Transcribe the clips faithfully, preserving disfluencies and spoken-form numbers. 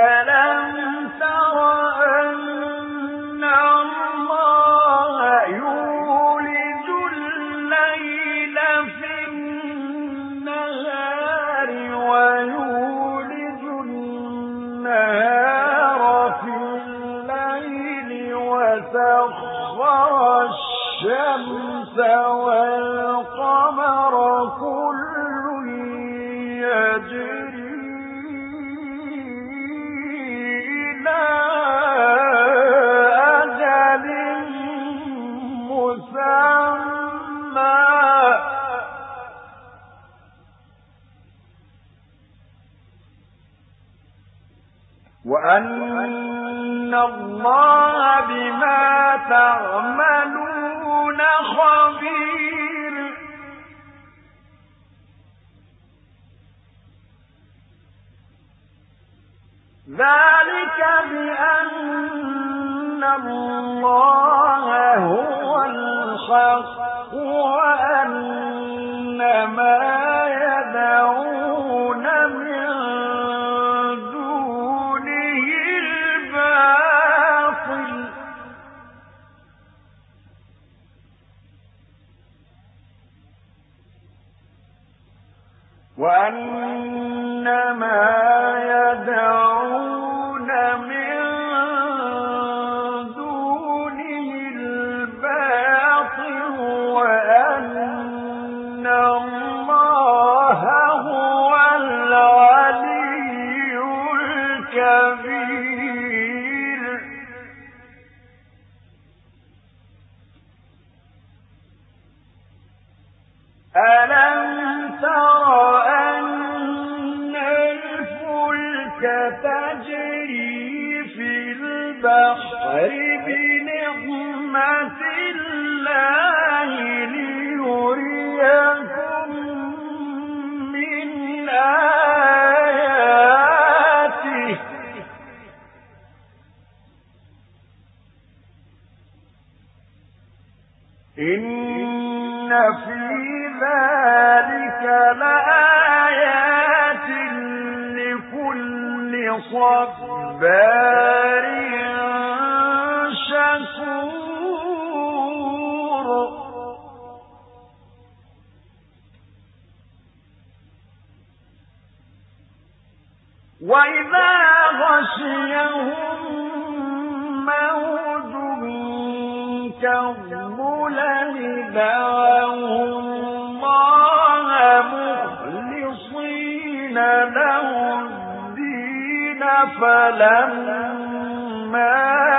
ألم تر أن الله يولج الليل في النهار ويولج النهار في الليل وسخر الشمس والقمر كل يجري إلى أجل مسمى وأن الله بما تعملون خبير. ذلك بأن الله هو الحق وأن ما يدعون من دونه الباطل وأن ما يدعون من دونه الباطل وأن الله هو العلي الكبير. ألم تر أن الفلك تجري في البحر بنعمة الله ليريكم من آياته إن في ذلك لآيات لكل صبار شكور. وإذا غشيهم موج كالظلل دعوا الله مخلصين له الدين فلما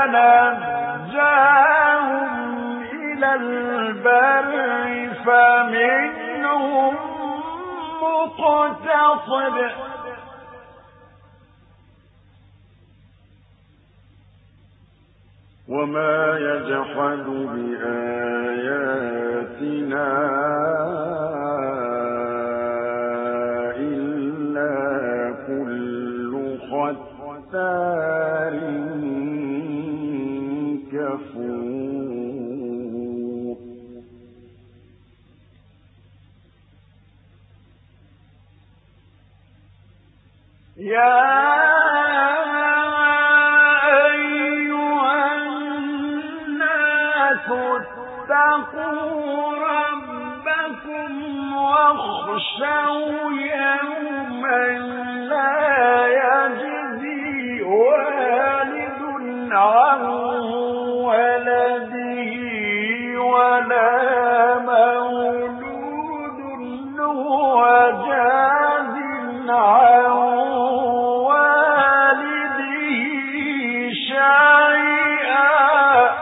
نجاهم إلى البر فمنهم مقتصد وما يجحد بآياتنا إلا كل ختار كفور. يا اتقوا ربكم واخشوا يوما لا يجزي والد عن ولده ولا مولود هو جاز عن والده شيئا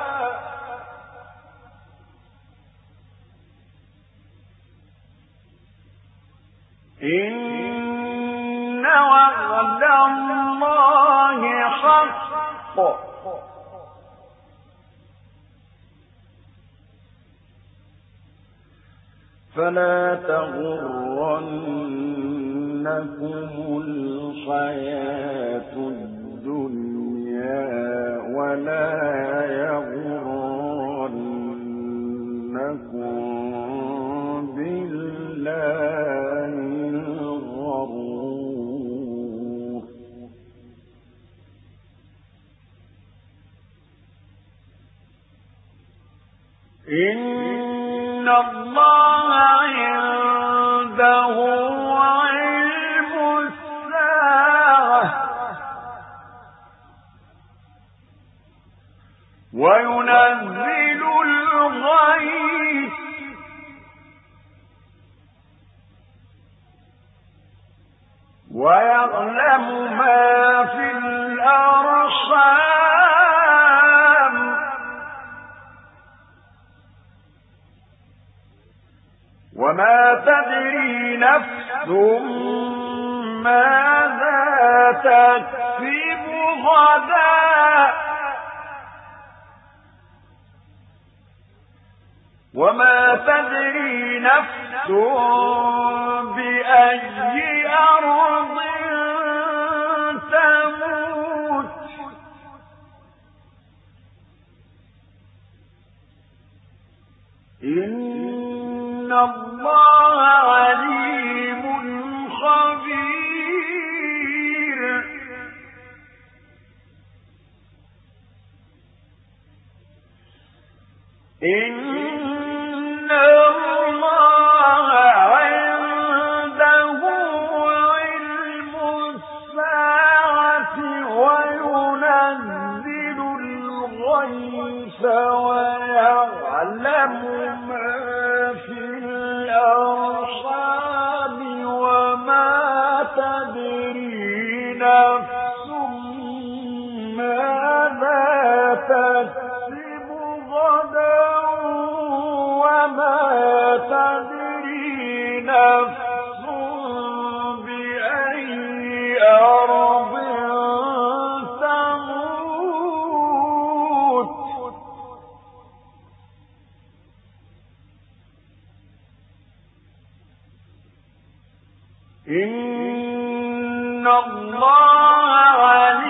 إن وعد الله حق فلا تغرنكم الحياة الدنيا ولا يغرنكم بالله الغرور. إن الله عنده علم الساعة وينزل الغيث ويعلم ما في الأرحام وما تدري نفس ماذا تكسب غدا وما تدري نفس بأي أرض تموت إن الله عليم خبير إن الله عنده علم الساعة وينزل الغيث ويعلم ما في الأرحام وما تدري نفس ماذا تكسب غدا وما تدري نفس بأي أرض تموت إن الله عليم